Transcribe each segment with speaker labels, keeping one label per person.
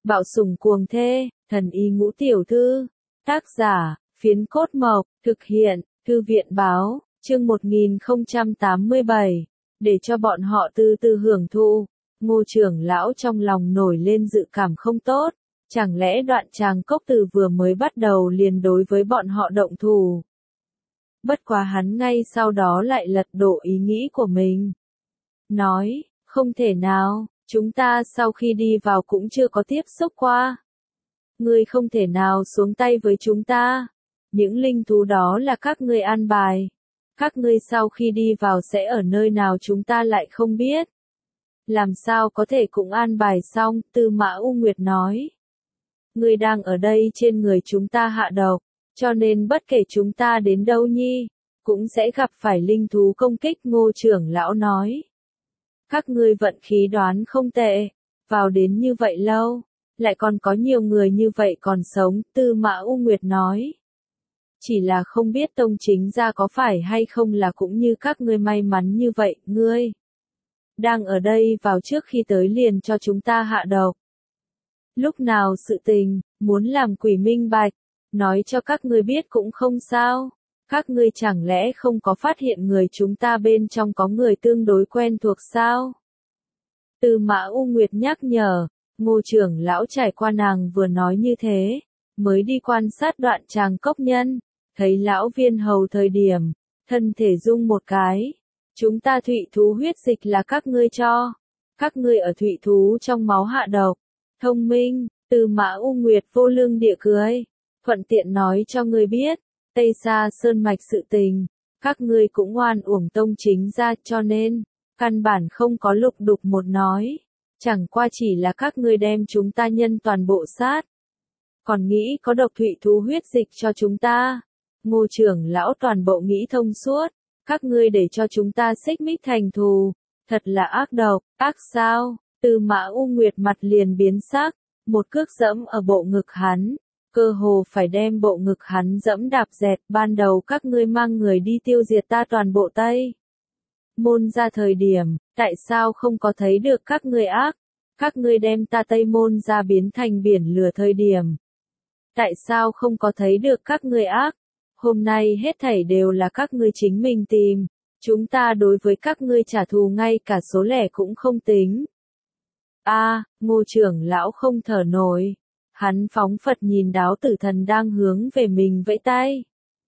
Speaker 1: Bạo sủng cuồng thê, thần y ngũ tiểu thư. Tác giả, Phiến Cốt Mộc, thực hiện, Thư viện báo, chương 1087. Để cho bọn họ từ từ hưởng thụ, Ngô trưởng lão trong lòng nổi lên dự cảm không tốt. Chẳng lẽ Đoạn Tràng Cốc từ vừa mới bắt đầu liền đối với bọn họ động thủ. Bất quá hắn ngay sau đó lại lật đổ ý nghĩ của mình. Nói, không thể nào, chúng ta sau khi đi vào cũng chưa có tiếp xúc qua. Ngươi không thể nào xuống tay với chúng ta. Những linh thú đó là các ngươi an bài. Các ngươi sau khi đi vào sẽ ở nơi nào chúng ta lại không biết. Làm sao có thể cũng an bài xong, Tư Mã U Nguyệt nói. Ngươi đang ở đây trên người chúng ta hạ độc, cho nên bất kể chúng ta đến đâu nhi, cũng sẽ gặp phải linh thú công kích, Ngô trưởng lão nói. Các ngươi vận khí đoán không tệ, vào đến như vậy lâu, lại còn có nhiều người như vậy còn sống, Tư Mã U Nguyệt nói. Chỉ là không biết tông chính gia có phải hay không là cũng như các ngươi may mắn như vậy, ngươi đang ở đây vào trước khi tới liền cho chúng ta hạ độc. Lúc nào sự tình, muốn làm quỷ minh bạch, nói cho các ngươi biết cũng không sao. Các ngươi chẳng lẽ không có phát hiện người chúng ta bên trong có người tương đối quen thuộc sao? Tư Mã U Nguyệt nhắc nhở, Ngô trưởng lão trải qua nàng vừa nói như thế, mới đi quan sát Đoạn Tràng Cốc nhân, thấy lão viên hầu thời điểm, thân thể rung một cái. Chúng ta thụy thú huyết dịch là các ngươi cho. Các ngươi ở thụy thú trong máu hạ độc. Thông minh, Tư Mã U Nguyệt vô lương địa cười. Thuận tiện nói cho ngươi biết, Tây Sa Sơn Mạch sự tình, các ngươi cũng oan uổng tông chính gia cho nên, căn bản không có lục đục một nói. Chẳng qua chỉ là các ngươi đem chúng ta nhân toàn bộ sát. Còn nghĩ có độc thụy thú huyết dịch cho chúng ta. Ngô trưởng lão toàn bộ nghĩ thông suốt. Các ngươi để cho chúng ta xích mích thành thù. Thật là ác độc, ác sao? Tư Mã U Nguyệt mặt liền biến sắc. Một cước dẫm ở bộ ngực hắn. Cơ hồ phải đem bộ ngực hắn dẫm đạp dẹt. Ban đầu các ngươi mang người đi tiêu diệt ta toàn bộ Tây Môn ra thời điểm, tại sao không có thấy được các ngươi ác? Các ngươi đem ta Tây Môn ra biến thành biển lửa thời điểm. Tại sao không có thấy được các ngươi ác? Hôm nay hết thảy đều là các ngươi chính mình tìm. Chúng ta đối với các ngươi trả thù ngay cả số lẻ cũng không tính. Ngô trưởng lão không thở nổi. Hắn phóng phật nhìn Đáo Tử Thần đang hướng về mình vẫy tay.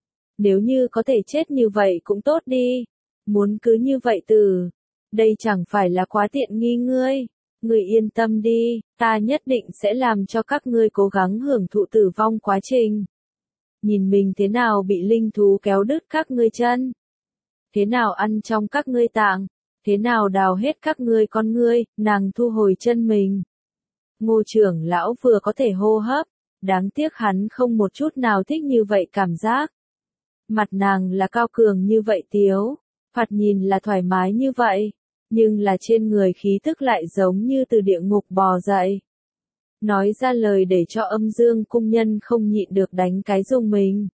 Speaker 1: Nếu như có thể chết như vậy cũng tốt đi. Muốn cứ như vậy từ. Đây chẳng phải là quá tiện nghi ngươi. Ngươi yên tâm đi, ta nhất định sẽ làm cho các ngươi cố gắng hưởng thụ tử vong quá trình. Nhìn mình thế nào bị linh thú kéo đứt các ngươi chân. Thế nào ăn trong các ngươi tạng. Thế nào đào hết các ngươi con ngươi, nàng thu hồi chân mình. Ngô trưởng lão vừa có thể hô hấp. Đáng tiếc hắn không một chút nào thích như vậy cảm giác. Mặt nàng là cao cường như vậy tiếu. Thoạt nhìn là thoải mái như vậy. Nhưng là trên người khí tức lại giống như từ địa ngục bò dậy. Nói ra lời để cho Âm Dương cung nhân không nhịn được đánh cái rùng mình.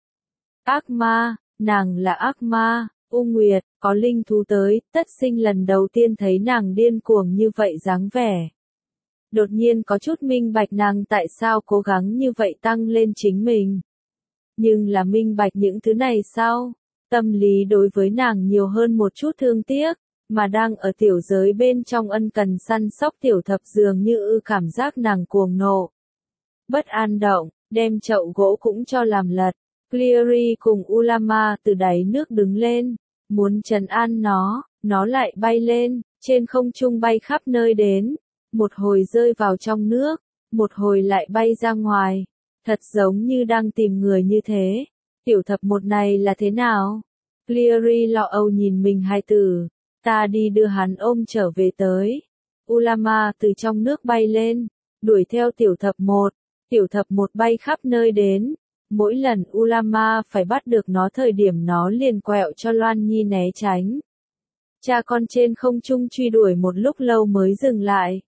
Speaker 1: Ác ma, nàng là ác ma, U Nguyệt, có linh thú tới, Tất Sinh lần đầu tiên thấy nàng điên cuồng như vậy dáng vẻ. Đột nhiên có chút minh bạch nàng tại sao cố gắng như vậy tăng lên chính mình. Nhưng là minh bạch những thứ này sao? Tâm lý đối với nàng nhiều hơn một chút thương tiếc. Mà đang ở tiểu giới bên trong ân cần săn sóc tiểu thập dường như cảm giác nàng cuồng nộ. Bất an động, đem chậu gỗ cũng cho làm lật. Cleary cùng Ulama từ đáy nước đứng lên, muốn trấn an nó lại bay lên, trên không trung bay khắp nơi đến. Một hồi rơi vào trong nước, một hồi lại bay ra ngoài. Thật giống như đang tìm người như thế. Tiểu thập một này là thế nào? Cleary lo âu nhìn mình hai tử. Ta đi đưa hắn ôm trở về tới. Ulama từ trong nước bay lên, đuổi theo tiểu thập một. Tiểu thập một bay khắp nơi đến. Mỗi lần Ulama phải bắt được nó thời điểm nó liền quẹo cho Loan Nhi né tránh. Cha con trên không trung truy đuổi một lúc lâu mới dừng lại.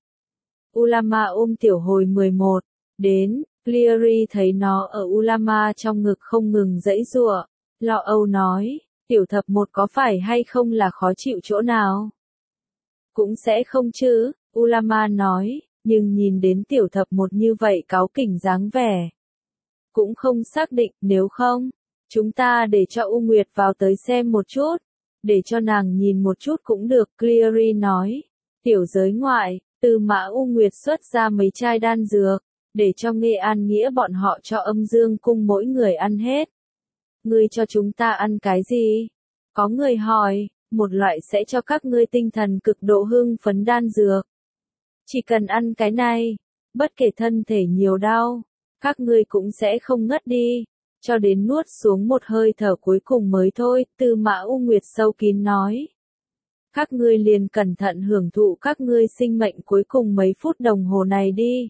Speaker 1: Ulama ôm tiểu hồi 11. Đến, Cleary thấy nó ở Ulama trong ngực không ngừng giãy giụa. Lo âu nói. Tiểu thập một có phải hay không là khó chịu chỗ nào? Cũng sẽ không chứ, Ulama nói, Nhưng nhìn đến tiểu thập một như vậy cáu kỉnh dáng vẻ. Cũng không xác định, nếu không, chúng ta để cho U Nguyệt vào tới xem một chút. Để cho nàng nhìn một chút cũng được, Cleary nói. Tiểu giới ngoại, Tư Mã U Nguyệt xuất ra mấy chai đan dược, để cho Nghệ An Nghĩa bọn họ cho Âm Dương Cung mỗi người ăn hết. Ngươi cho chúng ta ăn cái gì? Có người hỏi, một loại sẽ cho các ngươi tinh thần cực độ hưng phấn đan dược. Chỉ cần ăn cái này, bất kể thân thể nhiều đau, các ngươi cũng sẽ không ngất đi, cho đến nuốt xuống một hơi thở cuối cùng mới thôi, Tư Mã U Nguyệt sâu kín nói. Các ngươi liền cẩn thận hưởng thụ các ngươi sinh mệnh cuối cùng mấy phút đồng hồ này đi.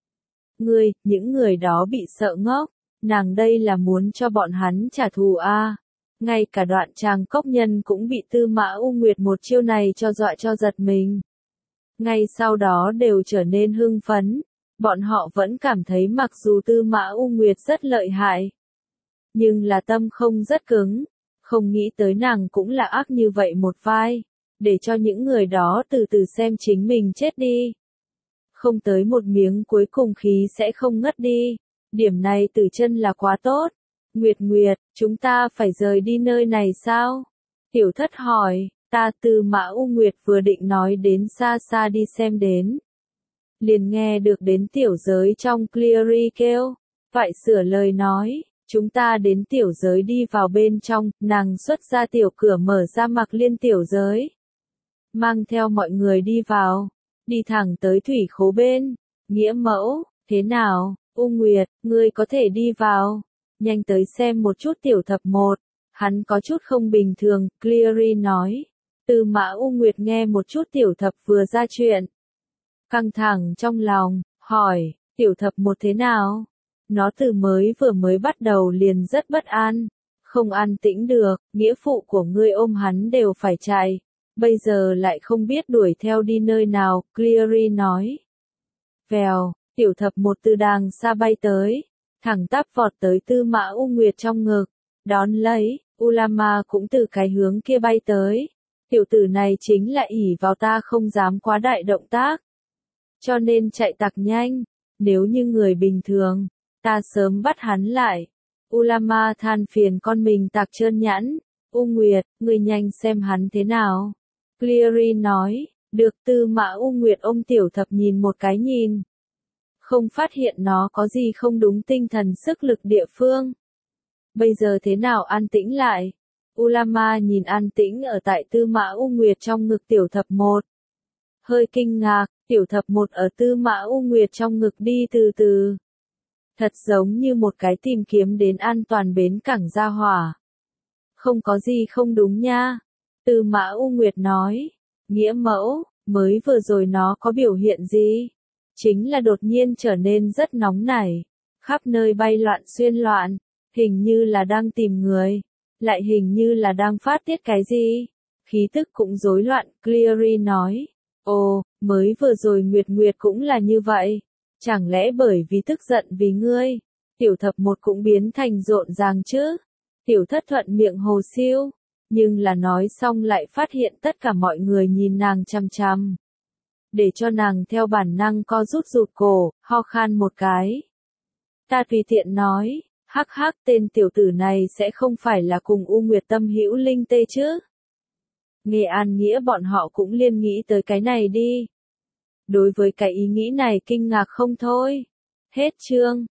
Speaker 1: Những người đó bị sợ ngốc, nàng đây là muốn cho bọn hắn trả thù a. Ngay cả Đoạn Tràng Cốc Nhân cũng bị Tư Mã U Nguyệt một chiêu này cho dọa cho giật mình. Ngay sau đó đều trở nên hưng phấn, bọn họ vẫn cảm thấy mặc dù Tư Mã U Nguyệt rất lợi hại, nhưng là tâm không rất cứng, không nghĩ tới nàng cũng là ác như vậy một vai, để cho những người đó từ từ xem chính mình chết đi. Không tới một miếng cuối cùng khí sẽ không ngất đi, điểm này Tử Chân là quá tốt. Nguyệt, chúng ta phải rời đi nơi này sao? Tiểu Thất hỏi, Tư Mã U Nguyệt vừa định nói đến xa xa đi xem đến. Liền nghe được đến tiểu giới trong Cleary kêu, phải sửa lời nói, chúng ta đến tiểu giới đi vào bên trong, nàng xuất ra tiểu cửa mở ra Mặc Liên tiểu giới. Mang theo mọi người đi vào, đi thẳng tới thủy khố bên, Nghĩa Mẫu, thế nào, U Nguyệt, ngươi có thể đi vào, nhanh tới xem một chút tiểu thập một, hắn có chút không bình thường, Cleary nói. Tư Mã U Nguyệt nghe một chút tiểu thập vừa ra chuyện. Căng thẳng trong lòng, hỏi, tiểu thập một thế nào? Nó từ vừa mới bắt đầu liền rất bất an, không an tĩnh được, nghĩa phụ của ngươi ôm hắn đều phải chạy, bây giờ lại không biết đuổi theo đi nơi nào, Cleary nói. Vèo, tiểu thập một từ đàng xa bay tới, thẳng tắp vọt tới Tư Mã U Nguyệt trong ngực, đón lấy, Ulama cũng từ cái hướng kia bay tới. Tiểu tử này chính là ỷ vào ta không dám quá đại động tác, cho nên chạy tặc nhanh, nếu như người bình thường, ta sớm bắt hắn lại. Ulama than phiền con mình tặc trơn nhẵn, U Nguyệt, người nhanh xem hắn thế nào. Cleary nói, được. Tư Mã U Nguyệt ôm tiểu thập nhìn một cái nhìn. Không phát hiện nó có gì không đúng tinh thần sức lực địa phương. Bây giờ thế nào an tĩnh lại? Ulama nhìn an tĩnh ở tại Tư Mã U Nguyệt trong ngực tiểu thập một. Hơi kinh ngạc, tiểu thập một ở Tư Mã U Nguyệt trong ngực đi từ từ. Thật giống như một cái tìm kiếm đến an toàn bến cảng gia hỏa. Không có gì không đúng nha. Tư Mã U Nguyệt nói. Nghĩa Mẫu, mới vừa rồi nó có biểu hiện gì? Chính là đột nhiên trở nên rất nóng nảy. Khắp nơi bay loạn xuyên loạn. Hình như là đang tìm người. Lại hình như là đang phát tiết cái gì? Khí tức cũng rối loạn, Cleary nói. Ồ, mới vừa rồi Nguyệt cũng là như vậy. Chẳng lẽ bởi vì tức giận vì ngươi, tiểu thập một cũng biến thành rộn ràng chứ? Tiểu Thất thuận miệng hồ siêu, nhưng là nói xong lại phát hiện tất cả mọi người nhìn nàng chằm chằm. Để cho nàng theo bản năng co rút rụt cổ, ho khan một cái. Ta tùy tiện nói, hắc hắc, tên tiểu tử này sẽ không phải là cùng U Nguyệt Tâm hữu linh tê chứ? Nghe An Nghĩa bọn họ cũng liên nghĩ tới cái này đi. Đối với cái ý nghĩ này kinh ngạc không thôi. Hết chương.